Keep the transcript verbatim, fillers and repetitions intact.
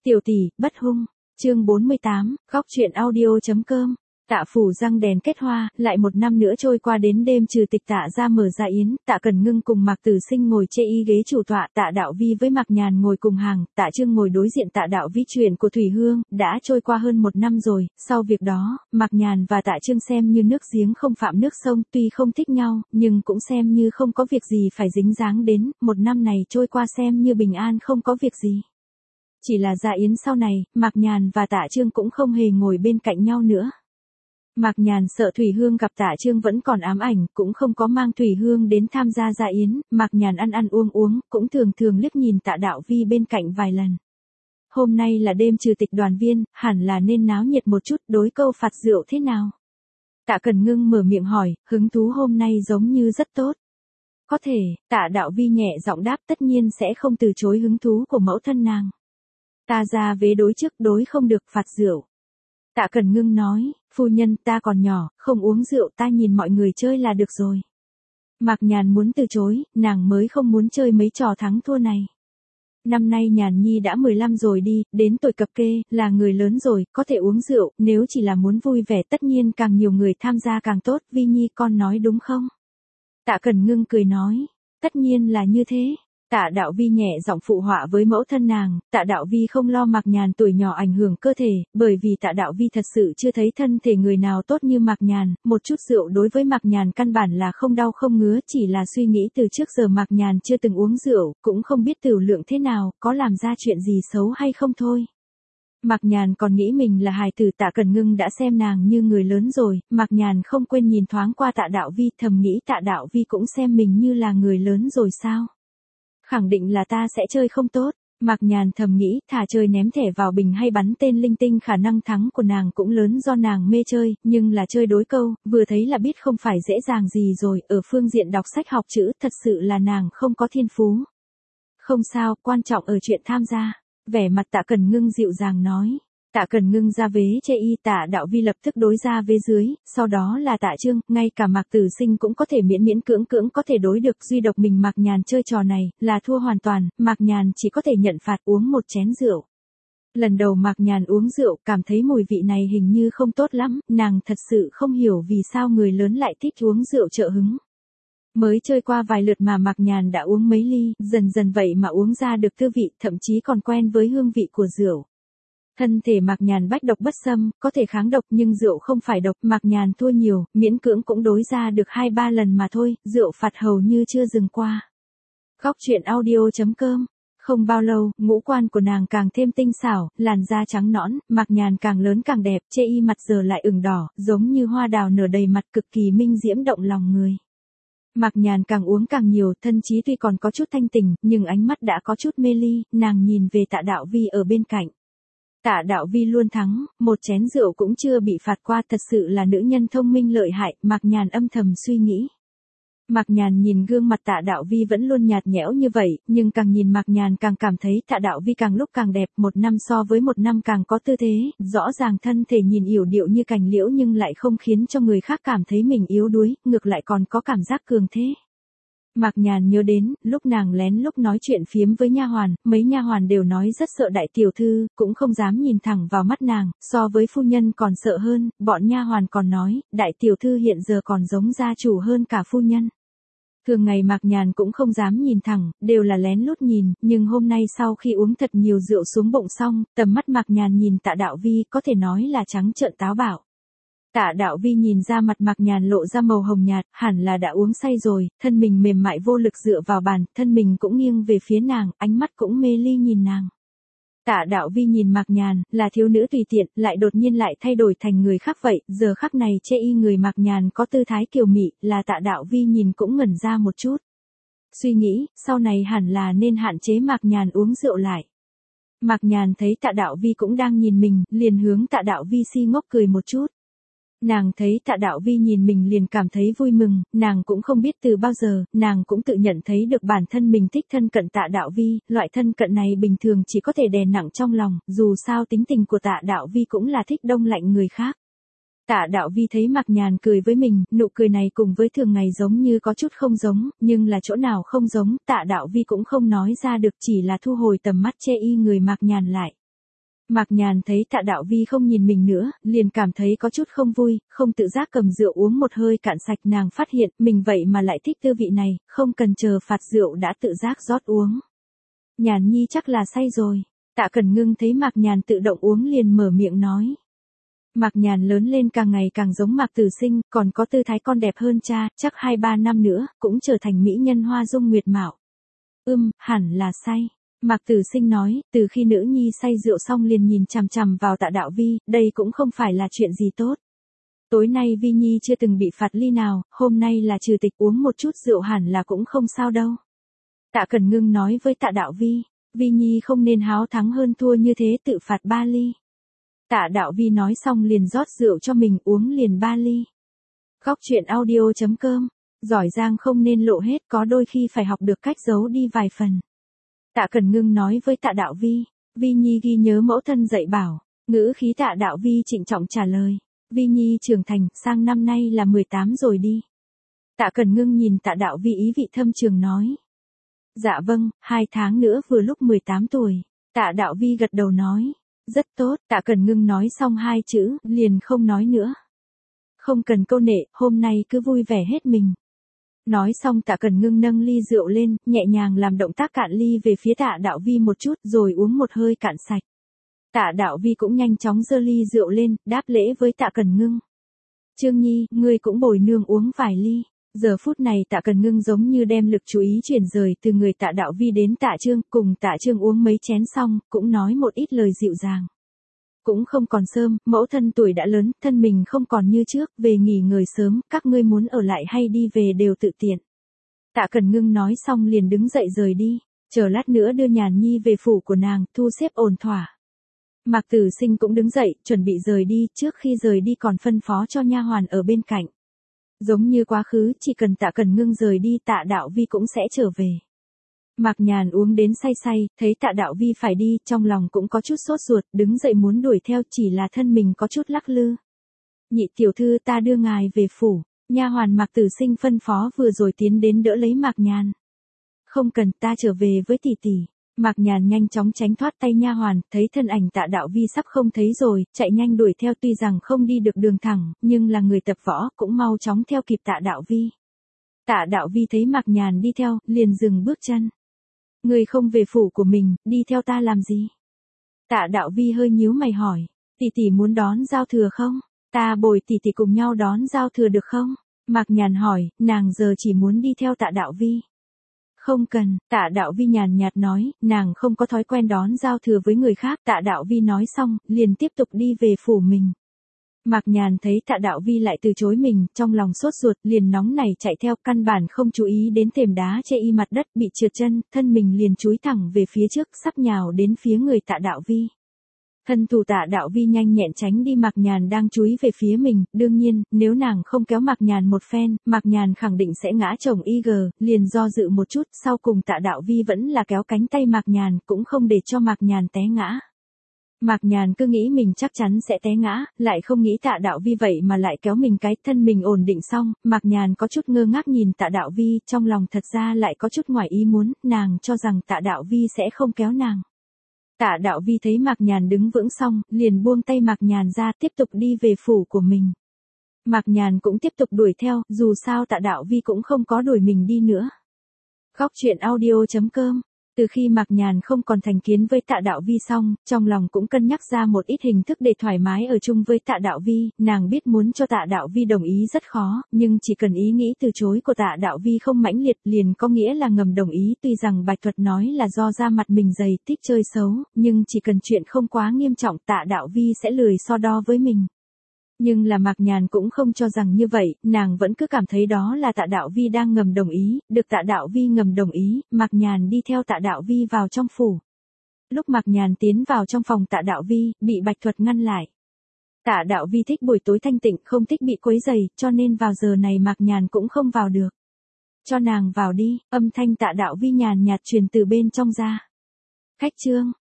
Tiểu tỷ, bất hung. Chương bốn mươi tám, góc truyện audio.com. Tạ phủ răng đèn kết hoa, lại một năm nữa trôi qua đến đêm trừ tịch Tạ ra mở ra yến, Tạ Cần Ngưng cùng Mạc Tử Sinh ngồi chê y ghế chủ tọa, Tạ Đạo Vi với Mạc Nhàn ngồi cùng hàng, Tạ Trương ngồi đối diện Tạ Đạo Vi. Chuyện của Thủy Hương đã trôi qua hơn một năm rồi, sau việc đó, Mạc Nhàn và Tạ Trương xem như nước giếng không phạm nước sông, tuy không thích nhau, nhưng cũng xem như không có việc gì phải dính dáng đến, một năm này trôi qua xem như bình an không có việc gì. Chỉ là dạ yến sau này, Mạc Nhàn và Tạ Trương cũng không hề ngồi bên cạnh nhau nữa. Mạc Nhàn sợ Thủy Hương gặp Tạ Trương vẫn còn ám ảnh, cũng không có mang Thủy Hương đến tham gia dạ yến, Mạc Nhàn ăn ăn uống uống, cũng thường thường liếc nhìn Tạ Đạo Vi bên cạnh vài lần. Hôm nay là đêm trừ tịch đoàn viên, hẳn là nên náo nhiệt một chút, đối câu phạt rượu thế nào? Tạ Cần Ngưng mở miệng hỏi, hứng thú hôm nay giống như rất tốt. Có thể, Tạ Đạo Vi nhẹ giọng đáp, tất nhiên sẽ không từ chối hứng thú của mẫu thân nàng. Ta ra vế đối trước, đối không được phạt rượu. Tạ Cần Ngưng nói, phu nhân ta còn nhỏ, không uống rượu, ta nhìn mọi người chơi là được rồi. Mạc Nhàn muốn từ chối, nàng mới không muốn chơi mấy trò thắng thua này. Năm nay Nhàn Nhi đã mười lăm rồi đi, đến tuổi cập kê, là người lớn rồi, có thể uống rượu, nếu chỉ là muốn vui vẻ tất nhiên càng nhiều người tham gia càng tốt, Vi Nhi con nói đúng không? Tạ Cần Ngưng cười nói, tất nhiên là như thế. Tạ Đạo Vi nhẹ giọng phụ họa với mẫu thân nàng, Tạ Đạo Vi không lo Mạc Nhàn tuổi nhỏ ảnh hưởng cơ thể, bởi vì Tạ Đạo Vi thật sự chưa thấy thân thể người nào tốt như Mạc Nhàn, một chút rượu đối với Mạc Nhàn căn bản là không đau không ngứa, chỉ là suy nghĩ từ trước giờ Mạc Nhàn chưa từng uống rượu, cũng không biết tửu lượng thế nào, có làm ra chuyện gì xấu hay không thôi. Mạc Nhàn còn nghĩ mình là hài tử. Tạ Cần Ngưng đã xem nàng như người lớn rồi, Mạc Nhàn không quên nhìn thoáng qua Tạ Đạo Vi, thầm nghĩ Tạ Đạo Vi cũng xem mình như là người lớn rồi sao? Khẳng định là ta sẽ chơi không tốt. Mạc Nhàn thầm nghĩ, thả chơi ném thẻ vào bình hay bắn tên linh tinh, khả năng thắng của nàng cũng lớn do nàng mê chơi, nhưng là chơi đối câu, vừa thấy là biết không phải dễ dàng gì rồi, ở phương diện đọc sách học chữ, thật sự là nàng không có thiên phú. Không sao, quan trọng ở chuyện tham gia. Vẻ mặt Tạ Cần Ngưng dịu dàng nói. Tạ Cần Ngưng ra vế chê y, Tạ Đạo Vi lập tức đối ra vế dưới, sau đó là Tạ Trương, ngay cả Mạc Tử Sinh cũng có thể miễn miễn cưỡng cưỡng có thể đối được, duy độc mình Mạc Nhàn chơi trò này, là thua hoàn toàn, Mạc Nhàn chỉ có thể nhận phạt uống một chén rượu. Lần đầu Mạc Nhàn uống rượu, cảm thấy mùi vị này hình như không tốt lắm, nàng thật sự không hiểu vì sao người lớn lại thích uống rượu trợ hứng. Mới chơi qua vài lượt mà Mạc Nhàn đã uống mấy ly, dần dần vậy mà uống ra được tư vị, thậm chí còn quen với hương vị của rượu. Thân thể Mạc Nhàn bách độc bất xâm, có thể kháng độc nhưng rượu không phải độc, Mạc Nhàn thua nhiều, miễn cưỡng cũng đối ra được hai ba lần mà thôi, rượu phạt hầu như chưa dừng qua. Góc truyện audio.com. Không bao lâu, ngũ quan của nàng càng thêm tinh xảo, làn da trắng nõn, Mạc Nhàn càng lớn càng đẹp, chê y mặt giờ lại ửng đỏ, giống như hoa đào nở đầy mặt, cực kỳ minh diễm động lòng người. Mạc Nhàn càng uống càng nhiều, thân trí tuy còn có chút thanh tỉnh, nhưng ánh mắt đã có chút mê ly, nàng nhìn về Tạ Đạo Vi ở bên cạnh. Tạ Đạo Vi luôn thắng, một chén rượu cũng chưa bị phạt qua, thật sự là nữ nhân thông minh lợi hại, Mạc Nhàn âm thầm suy nghĩ. Mạc Nhàn nhìn gương mặt Tạ Đạo Vi vẫn luôn nhạt nhẽo như vậy, nhưng càng nhìn Mạc Nhàn càng cảm thấy Tạ Đạo Vi càng lúc càng đẹp, một năm so với một năm càng có tư thế, rõ ràng thân thể nhìn yểu điệu như cành liễu nhưng lại không khiến cho người khác cảm thấy mình yếu đuối, ngược lại còn có cảm giác cường thế. Mạc Nhàn nhớ đến, lúc nàng lén lúc nói chuyện phiếm với nha hoàn, mấy nha hoàn đều nói rất sợ đại tiểu thư, cũng không dám nhìn thẳng vào mắt nàng, so với phu nhân còn sợ hơn, bọn nha hoàn còn nói, đại tiểu thư hiện giờ còn giống gia chủ hơn cả phu nhân. Thường ngày Mạc Nhàn cũng không dám nhìn thẳng, đều là lén lút nhìn, nhưng hôm nay sau khi uống thật nhiều rượu xuống bụng xong, tầm mắt Mạc Nhàn nhìn Tạ Đạo Vi có thể nói là trắng trợn táo bạo. Tạ Đạo Vi nhìn ra mặt Mạc Nhàn lộ ra màu hồng nhạt, hẳn là đã uống say rồi, thân mình mềm mại vô lực dựa vào bàn, thân mình cũng nghiêng về phía nàng, ánh mắt cũng mê ly nhìn nàng. Tạ Đạo Vi nhìn Mạc Nhàn, là thiếu nữ tùy tiện, lại đột nhiên lại thay đổi thành người khác vậy, giờ khắc này chê y người Mạc Nhàn có tư thái kiều mị, là Tạ Đạo Vi nhìn cũng ngẩn ra một chút. Suy nghĩ, sau này hẳn là nên hạn chế Mạc Nhàn uống rượu lại. Mạc Nhàn thấy Tạ Đạo Vi cũng đang nhìn mình, liền hướng Tạ Đạo Vi si ngốc cười một chút. Nàng thấy Tạ Đạo Vi nhìn mình liền cảm thấy vui mừng, nàng cũng không biết từ bao giờ, nàng cũng tự nhận thấy được bản thân mình thích thân cận Tạ Đạo Vi, loại thân cận này bình thường chỉ có thể đè nặng trong lòng, dù sao tính tình của Tạ Đạo Vi cũng là thích đông lạnh người khác. Tạ Đạo Vi thấy Mạc Nhàn cười với mình, nụ cười này cùng với thường ngày giống như có chút không giống, nhưng là chỗ nào không giống, Tạ Đạo Vi cũng không nói ra được, chỉ là thu hồi tầm mắt chê y người Mạc Nhàn lại. Mạc Nhàn thấy Tạ Đạo Vi không nhìn mình nữa, liền cảm thấy có chút không vui, không tự giác cầm rượu uống một hơi cạn sạch. Nàng phát hiện mình vậy mà lại thích tư vị này, không cần chờ phạt rượu đã tự giác rót uống. Nhàn nhi chắc là say rồi. Tạ Cẩn Ngưng thấy Mạc Nhàn tự động uống liền mở miệng nói. Mạc Nhàn lớn lên càng ngày càng giống Mạc Tử Sinh, còn có tư thái con đẹp hơn cha, chắc hai ba năm nữa, cũng trở thành mỹ nhân hoa dung nguyệt mạo. Ưm, hẳn là say. Mạc Tử Sinh nói, từ khi nữ nhi say rượu xong liền nhìn chằm chằm vào Tạ Đạo Vi, đây cũng không phải là chuyện gì tốt. Tối nay Vi Nhi chưa từng bị phạt ly nào, hôm nay là trừ tịch uống một chút rượu hẳn là cũng không sao đâu. Tạ Cẩn Ngưng nói với Tạ Đạo Vi, Vi Nhi không nên háo thắng hơn thua như thế tự phạt ba ly. Tạ Đạo Vi nói xong liền rót rượu cho mình uống liền ba ly. Góc truyện audio chấm com, giỏi giang không nên lộ hết, có đôi khi phải học được cách giấu đi vài phần. Tạ Cẩn Ngưng nói với Tạ Đạo Vi, Vi Nhi ghi nhớ mẫu thân dạy bảo. Ngữ khí Tạ Đạo Vi trịnh trọng trả lời, Vi Nhi trưởng thành, sang năm nay là mười tám rồi đi. Tạ Cẩn Ngưng nhìn Tạ Đạo Vi ý vị thâm trường nói. Dạ vâng, hai tháng nữa vừa lúc mười tám tuổi. Tạ Đạo Vi gật đầu nói. Rất tốt, Tạ Cẩn Ngưng nói xong hai chữ, liền không nói nữa. Không cần câu nệ, hôm nay cứ vui vẻ hết mình. Nói xong Tạ Cẩn Ngưng nâng ly rượu lên, nhẹ nhàng làm động tác cạn ly về phía Tạ Đạo Vi một chút, rồi uống một hơi cạn sạch. Tạ Đạo Vi cũng nhanh chóng giơ ly rượu lên, đáp lễ với Tạ Cẩn Ngưng. Trương Nhi, ngươi cũng bồi nương uống vài ly. Giờ phút này Tạ Cẩn Ngưng giống như đem lực chú ý chuyển rời từ người Tạ Đạo Vi đến Tạ Trương, cùng Tạ Trương uống mấy chén xong, cũng nói một ít lời dịu dàng. Cũng không còn sớm, mẫu thân tuổi đã lớn, thân mình không còn như trước, về nghỉ ngơi sớm, các ngươi muốn ở lại hay đi về đều tự tiện. Tạ Cẩn Ngưng nói xong liền đứng dậy rời đi, chờ lát nữa đưa Nhàn nhi về phủ của nàng, thu xếp ổn thỏa. Mạc Tử Sinh cũng đứng dậy, chuẩn bị rời đi, trước khi rời đi còn phân phó cho nha hoàn ở bên cạnh. Giống như quá khứ, chỉ cần Tạ Cẩn Ngưng rời đi Tạ Đạo Vi cũng sẽ trở về. Mạc Nhàn uống đến say say, thấy Tạ Đạo Vi phải đi, trong lòng cũng có chút sốt ruột, đứng dậy muốn đuổi theo, chỉ là thân mình có chút lắc lư. Nhị tiểu thư, ta đưa ngài về phủ. Nha hoàn Mạc Tử Sinh phân phó vừa rồi tiến đến đỡ lấy Mạc Nhàn. Không cần, ta trở về với tỷ tỷ. Mạc Nhàn nhanh chóng tránh thoát tay nha hoàn, thấy thân ảnh Tạ Đạo Vi sắp không thấy rồi, chạy nhanh đuổi theo, tuy rằng không đi được đường thẳng, nhưng là người tập võ, cũng mau chóng theo kịp Tạ Đạo Vi. Tạ Đạo Vi thấy Mạc Nhàn đi theo, liền dừng bước chân. Người không về phủ của mình, đi theo ta làm gì? Tạ Đạo Vi hơi nhíu mày hỏi, tỷ tỷ muốn đón giao thừa không? Ta bồi tỷ tỷ cùng nhau đón giao thừa được không? Mạc Nhàn hỏi, nàng giờ chỉ muốn đi theo Tạ Đạo Vi. Không cần, Tạ Đạo Vi nhàn nhạt nói, nàng không có thói quen đón giao thừa với người khác. Tạ Đạo Vi nói xong, liền tiếp tục đi về phủ mình. Mạc Nhàn thấy Tạ Đạo Vi lại từ chối mình, trong lòng sốt ruột, liền nóng nảy chạy theo, căn bản không chú ý đến thềm đá chê y mặt đất bị trượt chân, thân mình liền chúi thẳng về phía trước, sắp nhào đến phía người Tạ Đạo Vi. Thân thủ Tạ Đạo Vi nhanh nhẹn tránh đi Mạc Nhàn đang chúi về phía mình, đương nhiên, nếu nàng không kéo Mạc Nhàn một phen, Mạc Nhàn khẳng định sẽ ngã chồng y gờ, liền do dự một chút, sau cùng Tạ Đạo Vi vẫn là kéo cánh tay Mạc Nhàn, cũng không để cho Mạc Nhàn té ngã. Mạc Nhàn cứ nghĩ mình chắc chắn sẽ té ngã, lại không nghĩ Tạ Đạo Vi vậy mà lại kéo mình, cái thân mình ổn định xong, Mạc Nhàn có chút ngơ ngác nhìn Tạ Đạo Vi, trong lòng thật ra lại có chút ngoài ý muốn, nàng cho rằng Tạ Đạo Vi sẽ không kéo nàng. Tạ Đạo Vi thấy Mạc Nhàn đứng vững xong, liền buông tay Mạc Nhàn ra, tiếp tục đi về phủ của mình. Mạc Nhàn cũng tiếp tục đuổi theo, dù sao Tạ Đạo Vi cũng không có đuổi mình đi nữa. Góc truyện audio chấm com. Từ khi Mạc Nhàn không còn thành kiến với Tạ Đạo Vi xong, trong lòng cũng cân nhắc ra một ít hình thức để thoải mái ở chung với Tạ Đạo Vi, nàng biết muốn cho Tạ Đạo Vi đồng ý rất khó, nhưng chỉ cần ý nghĩ từ chối của Tạ Đạo Vi không mãnh liệt liền có nghĩa là ngầm đồng ý, tuy rằng Bạch Thuật nói là do da mặt mình dày, thích chơi xấu, nhưng chỉ cần chuyện không quá nghiêm trọng Tạ Đạo Vi sẽ lười so đo với mình. Nhưng là Mạc Nhàn cũng không cho rằng như vậy, nàng vẫn cứ cảm thấy đó là Tạ Đạo Vi đang ngầm đồng ý, được Tạ Đạo Vi ngầm đồng ý, Mạc Nhàn đi theo Tạ Đạo Vi vào trong phủ. Lúc Mạc Nhàn tiến vào trong phòng Tạ Đạo Vi, bị Bạch Thuật ngăn lại. Tạ Đạo Vi thích buổi tối thanh tịnh, không thích bị quấy rầy, cho nên vào giờ này Mạc Nhàn cũng không vào được. Cho nàng vào đi, âm thanh Tạ Đạo Vi nhàn nhạt truyền từ bên trong ra. Khách trương.